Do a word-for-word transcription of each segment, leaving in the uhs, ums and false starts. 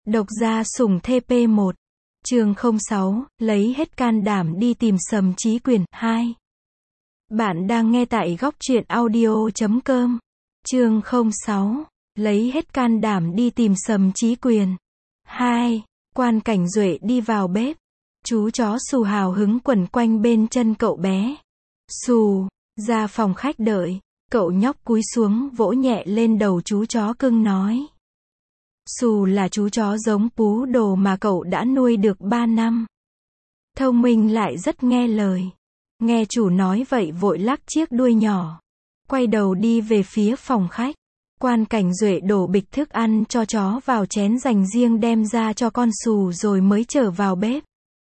Độc gia sủng thê pê một. Chương không sáu, lấy hết can đảm đi tìm Sầm Chí Quyền, hai. Bạn đang nghe tại góc truyện audio chấm com. Chương không sáu, lấy hết can đảm đi tìm Sầm Chí Quyền. hai. Quan Cảnh Duệ đi vào bếp. Chú chó Xù hào hứng quẩn quanh bên chân cậu bé. Xù, ra phòng khách đợi. Cậu nhóc cúi xuống vỗ nhẹ lên đầu chú chó cưng nói. Xù là chú chó giống pú đồ mà cậu đã nuôi được ba năm. Thông minh lại rất nghe lời. Nghe chủ nói vậy vội lắc chiếc đuôi nhỏ. Quay đầu đi về phía phòng khách. Quan Cảnh Duệ đổ bịch thức ăn cho chó vào chén dành riêng đem ra cho con Xù rồi mới trở vào bếp.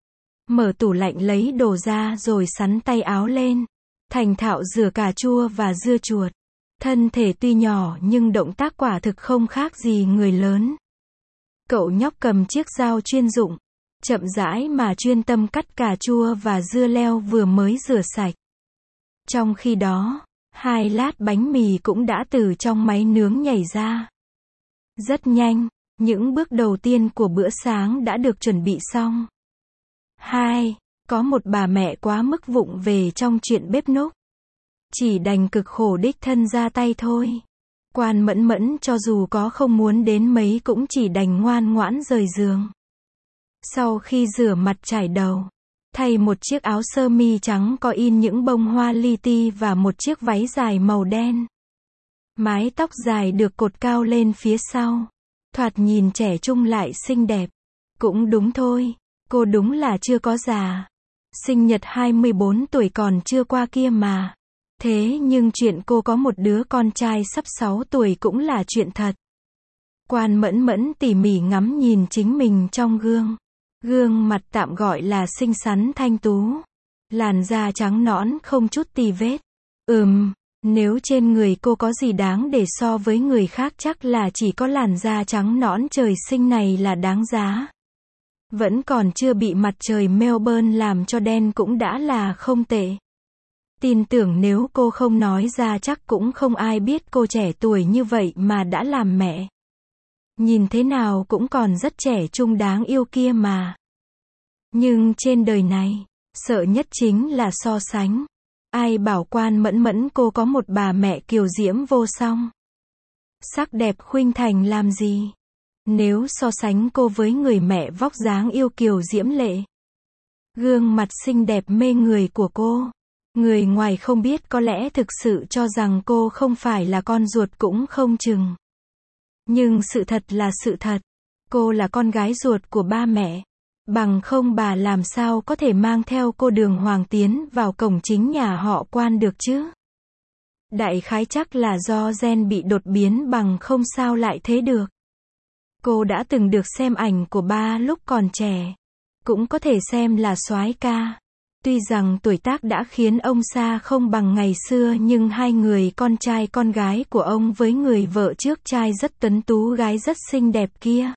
Mở tủ lạnh lấy đồ ra rồi sắn tay áo lên. Thành thạo rửa cà chua và dưa chuột. Thân thể tuy nhỏ nhưng động tác quả thực không khác gì người lớn. Cậu nhóc cầm chiếc dao chuyên dụng, chậm rãi mà chuyên tâm cắt cà chua và dưa leo vừa mới rửa sạch. Trong khi đó, hai lát bánh mì cũng đã từ trong máy nướng nhảy ra. Rất nhanh, những bước đầu tiên của bữa sáng đã được chuẩn bị xong. Hai, có một bà mẹ quá mức vụng về trong chuyện bếp núc. Chỉ đành cực khổ đích thân ra tay thôi. Quan Mẫn Mẫn cho dù có không muốn đến mấy cũng chỉ đành ngoan ngoãn rời giường. Sau khi rửa mặt chải đầu, thay một chiếc áo sơ mi trắng có in những bông hoa li ti và một chiếc váy dài màu đen. Mái tóc dài được cột cao lên phía sau. Thoạt nhìn trẻ trung lại xinh đẹp. Cũng đúng thôi, cô đúng là chưa có già. Sinh nhật hai mươi bốn tuổi còn chưa qua kia mà. Thế nhưng chuyện cô có một đứa con trai sắp sáu tuổi cũng là chuyện thật. Quan Mẫn Mẫn tỉ mỉ ngắm nhìn chính mình trong gương. Gương mặt tạm gọi là xinh xắn thanh tú. Làn da trắng nõn không chút tì vết. Ừm, nếu trên người cô có gì đáng để so với người khác chắc là chỉ có làn da trắng nõn trời sinh này là đáng giá. Vẫn còn chưa bị mặt trời Melbourne làm cho đen cũng đã là không tệ. Tin tưởng nếu cô không nói ra chắc cũng không ai biết cô trẻ tuổi như vậy mà đã làm mẹ. Nhìn thế nào cũng còn rất trẻ trung đáng yêu kia mà. Nhưng trên đời này, sợ nhất chính là so sánh. Ai bảo Quan Mẫn Mẫn cô có một bà mẹ kiều diễm vô song. Sắc đẹp khuynh thành làm gì? Nếu so sánh cô với người mẹ vóc dáng yêu kiều diễm lệ. Gương mặt xinh đẹp mê người của cô. Người ngoài không biết có lẽ thực sự cho rằng cô không phải là con ruột cũng không chừng. Nhưng sự thật là sự thật. Cô là con gái ruột của ba mẹ. Bằng không bà làm sao có thể mang theo cô Đường Hoàng tiến vào cổng chính nhà họ Quan được chứ? Đại khái chắc là do gen bị đột biến bằng không sao lại thế được. Cô đã từng được xem ảnh của ba lúc còn trẻ. Cũng có thể xem là soái ca. Tuy rằng tuổi tác đã khiến ông xa không bằng ngày xưa nhưng hai người con trai con gái của ông với người vợ trước trai rất tuấn tú gái rất xinh đẹp kia.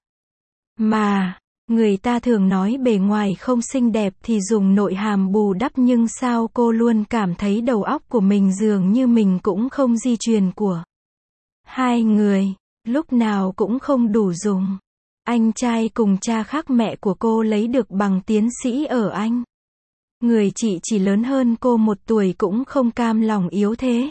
Mà, người ta thường nói bề ngoài không xinh đẹp thì dùng nội hàm bù đắp nhưng sao cô luôn cảm thấy đầu óc của mình dường như mình cũng không di truyền của hai người, lúc nào cũng không đủ dùng. Anh trai cùng cha khác mẹ của cô lấy được bằng tiến sĩ ở Anh. Người chị chỉ lớn hơn cô một tuổi cũng không cam lòng yếu thế.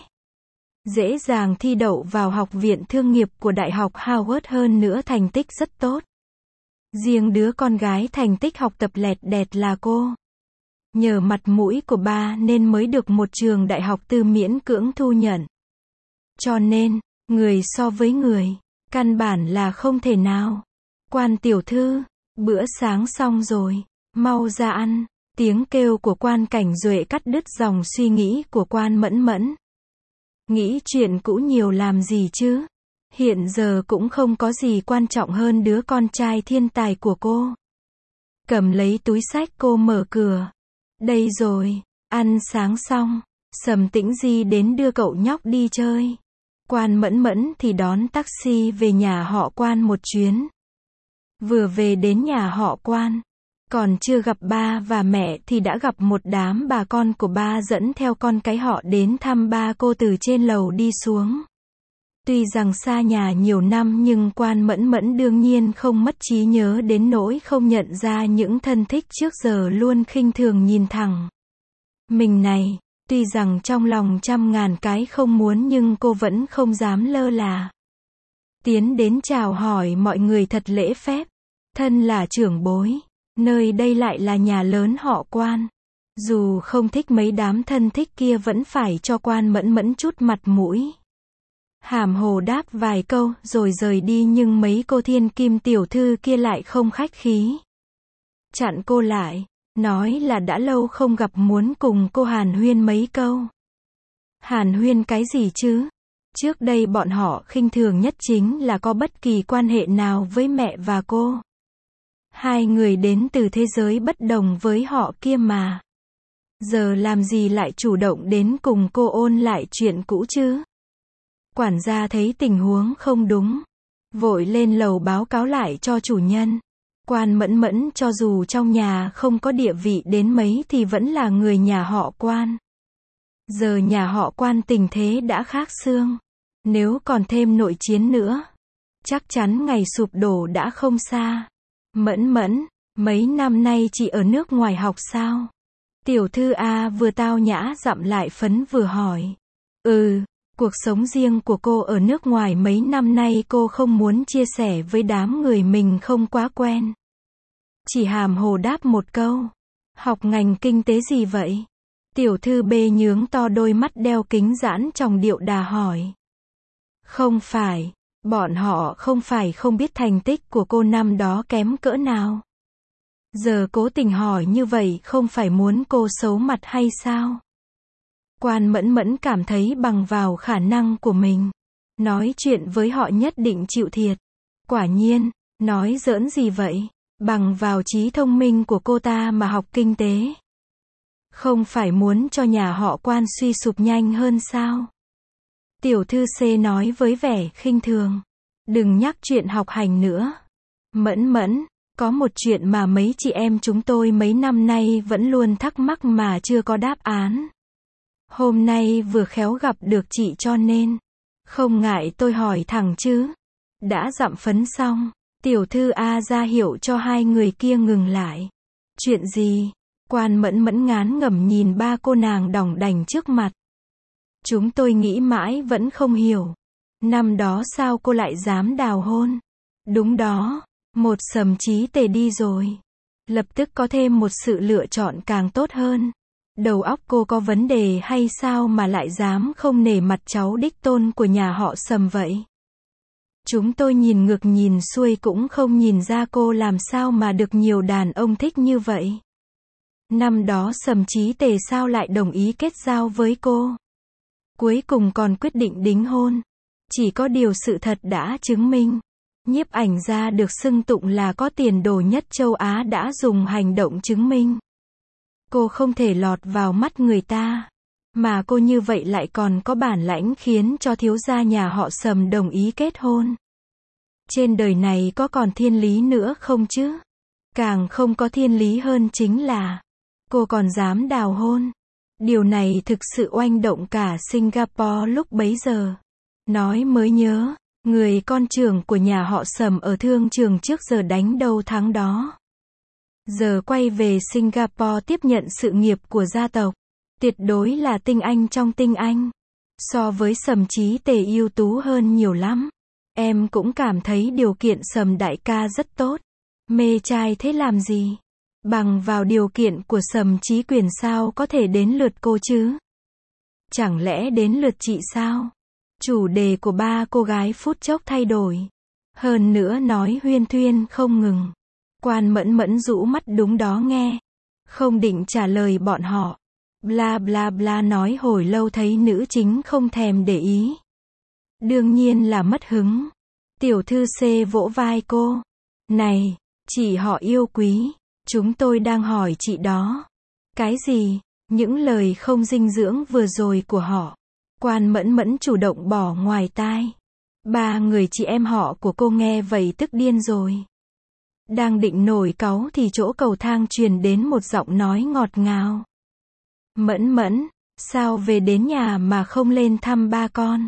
Dễ dàng thi đậu vào học viện thương nghiệp của Đại học Harvard hơn nữa thành tích rất tốt. Riêng đứa con gái thành tích học tập lẹt đẹt là cô. Nhờ mặt mũi của ba nên mới được một trường đại học tư miễn cưỡng thu nhận. Cho nên, người so với người, căn bản là không thể nào. Quan tiểu thư, bữa sáng xong rồi, mau ra ăn. Tiếng kêu của Quan Cảnh Duệ cắt đứt dòng suy nghĩ của Quan Mẫn Mẫn. Nghĩ chuyện cũ nhiều làm gì chứ? Hiện giờ cũng không có gì quan trọng hơn đứa con trai thiên tài của cô. Cầm lấy túi xách cô mở cửa. Đây rồi, ăn sáng xong, Sầm Tĩnh Di đến đưa cậu nhóc đi chơi. Quan Mẫn Mẫn thì đón taxi về nhà họ Quan một chuyến. Vừa về đến nhà họ Quan. Còn chưa gặp ba và mẹ thì đã gặp một đám bà con của ba dẫn theo con cái họ đến thăm ba cô từ trên lầu đi xuống. Tuy rằng xa nhà nhiều năm nhưng Quan Mẫn Mẫn đương nhiên không mất trí nhớ đến nỗi không nhận ra những thân thích trước giờ luôn khinh thường nhìn thẳng mình này. Tuy rằng trong lòng trăm ngàn cái không muốn nhưng cô vẫn không dám lơ là. Tiến đến chào hỏi mọi người thật lễ phép. Thân là trưởng bối, nơi đây lại là nhà lớn họ Quan. Dù không thích mấy đám thân thích kia vẫn phải cho Quan Mẫn Mẫn chút mặt mũi. Hàm hồ đáp vài câu rồi rời đi nhưng mấy cô thiên kim tiểu thư kia lại không khách khí. Chặn cô lại, nói là đã lâu không gặp muốn cùng cô hàn huyên mấy câu. Hàn huyên cái gì chứ? Trước đây bọn họ khinh thường nhất chính là có bất kỳ quan hệ nào với mẹ và cô. Hai người đến từ thế giới bất đồng với họ kia mà. Giờ làm gì lại chủ động đến cùng cô ôn lại chuyện cũ chứ? Quản gia thấy tình huống không đúng, vội lên lầu báo cáo lại cho chủ nhân. Quan Mẫn Mẫn cho dù trong nhà không có địa vị đến mấy thì vẫn là người nhà họ Quan. Giờ nhà họ Quan tình thế đã khác xương. Nếu còn thêm nội chiến nữa, chắc chắn ngày sụp đổ đã không xa. Mẫn Mẫn, mấy năm nay chị ở nước ngoài học sao? Tiểu thư A vừa tao nhã dặm lại phấn vừa hỏi. Ừ, cuộc sống riêng của cô ở nước ngoài mấy năm nay cô không muốn chia sẻ với đám người mình không quá quen. Chỉ hàm hồ đáp một câu. Học ngành kinh tế gì vậy? Tiểu thư B nhướng to đôi mắt đeo kính giãn trong điệu đà hỏi. Không phải, bọn họ không phải không biết thành tích của cô năm đó kém cỡ nào. Giờ cố tình hỏi như vậy không phải muốn cô xấu mặt hay sao? Quan Mẫn Mẫn cảm thấy bằng vào khả năng của mình. Nói chuyện với họ nhất định chịu thiệt. Quả nhiên, nói giỡn gì vậy? Bằng vào trí thông minh của cô ta mà học kinh tế. Không phải muốn cho nhà họ Quan suy sụp nhanh hơn sao? Tiểu thư C nói với vẻ khinh thường. Đừng nhắc chuyện học hành nữa. Mẫn Mẫn, có một chuyện mà mấy chị em chúng tôi mấy năm nay vẫn luôn thắc mắc mà chưa có đáp án. Hôm nay vừa khéo gặp được chị cho nên. Không ngại tôi hỏi thẳng chứ. Đã dặm phấn xong, tiểu thư A ra hiệu cho hai người kia ngừng lại. Chuyện gì? Quan Mẫn Mẫn ngán ngẩm nhìn ba cô nàng đỏng đành trước mặt. Chúng tôi nghĩ mãi vẫn không hiểu. Năm đó sao cô lại dám đào hôn? Đúng đó, một Sầm Chí Tề đi rồi. Lập tức có thêm một sự lựa chọn càng tốt hơn. Đầu óc cô có vấn đề hay sao mà lại dám không nể mặt cháu đích tôn của nhà họ Sầm vậy? Chúng tôi nhìn ngược nhìn xuôi cũng không nhìn ra cô làm sao mà được nhiều đàn ông thích như vậy. Năm đó Sầm Chí Tề sao lại đồng ý kết giao với cô? Cuối cùng còn quyết định đính hôn. Chỉ có điều sự thật đã chứng minh. Nhiếp ảnh gia được xưng tụng là có tiền đồ nhất châu Á đã dùng hành động chứng minh. Cô không thể lọt vào mắt người ta. Mà cô như vậy lại còn có bản lãnh khiến cho thiếu gia nhà họ Sầm đồng ý kết hôn. Trên đời này có còn thiên lý nữa không chứ? Càng không có thiên lý hơn chính là cô còn dám đào hôn. Điều này thực sự oanh động cả Singapore lúc bấy giờ. Nói mới nhớ, người con trưởng của nhà họ Sầm ở thương trường trước giờ đánh đâu thắng đó. Giờ quay về Singapore tiếp nhận sự nghiệp của gia tộc. Tuyệt đối là tinh anh trong tinh anh. So với Sầm Chí Tề ưu tú hơn nhiều lắm. Em cũng cảm thấy điều kiện Sầm đại ca rất tốt. Mê trai thế làm gì? Bằng vào điều kiện của Sầm Chí Quyền sao có thể đến lượt cô chứ? Chẳng lẽ đến lượt chị sao? Chủ đề của ba cô gái phút chốc thay đổi. Hơn nữa nói huyên thuyên không ngừng. Quan Mẫn Mẫn rũ mắt đúng đó nghe. Không định trả lời bọn họ. Bla bla bla nói hồi lâu thấy nữ chính không thèm để ý. Đương nhiên là mất hứng. Tiểu thư C vỗ vai cô. Này, chị họ yêu quý. Chúng tôi đang hỏi chị đó. Cái gì? Những lời không dinh dưỡng vừa rồi của họ. Quan Mẫn Mẫn chủ động bỏ ngoài tai. Ba người chị em họ của cô nghe vậy tức điên rồi. Đang định nổi cáu thì chỗ cầu thang truyền đến một giọng nói ngọt ngào. Mẫn Mẫn, sao về đến nhà mà không lên thăm ba con?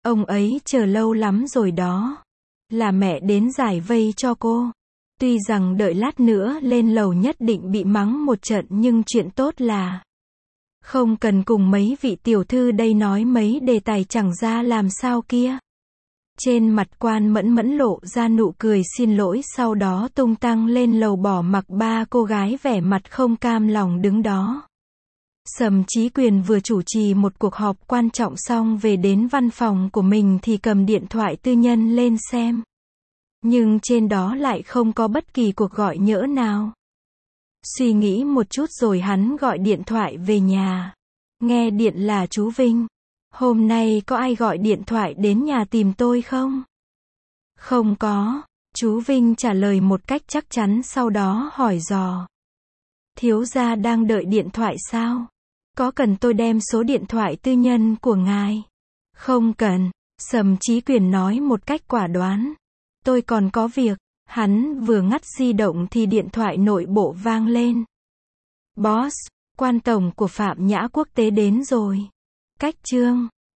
Ông ấy chờ lâu lắm rồi đó. Là mẹ đến giải vây cho cô. Tuy rằng đợi lát nữa lên lầu nhất định bị mắng một trận nhưng chuyện tốt là không cần cùng mấy vị tiểu thư đây nói mấy đề tài chẳng ra làm sao kia. Trên mặt Quan Mẫn Mẫn lộ ra nụ cười xin lỗi, sau đó tung tăng lên lầu bỏ mặc ba cô gái vẻ mặt không cam lòng đứng đó. Sầm Chí Quyền vừa chủ trì một cuộc họp quan trọng xong về đến văn phòng của mình thì cầm điện thoại tư nhân lên xem. Nhưng trên đó lại không có bất kỳ cuộc gọi nhỡ nào. Suy nghĩ một chút rồi hắn gọi điện thoại về nhà. Nghe điện là chú Vinh. Hôm nay có ai gọi điện thoại đến nhà tìm tôi không? Không có. Chú Vinh trả lời một cách chắc chắn, sau đó hỏi dò. Thiếu gia đang đợi điện thoại sao? Có cần tôi đem số điện thoại tư nhân của ngài? Không cần. Sầm Chí Quyền nói một cách quả đoán. Tôi còn có việc. Hắn vừa ngắt di động thì điện thoại nội bộ vang lên. Boss, Quan tổng của Phạm Nhã Quốc tế đến rồi. Cách chương